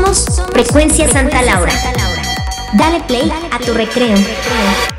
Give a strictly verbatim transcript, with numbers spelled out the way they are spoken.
Somos Frecuencia Santa Laura. Dale play a tu recreo.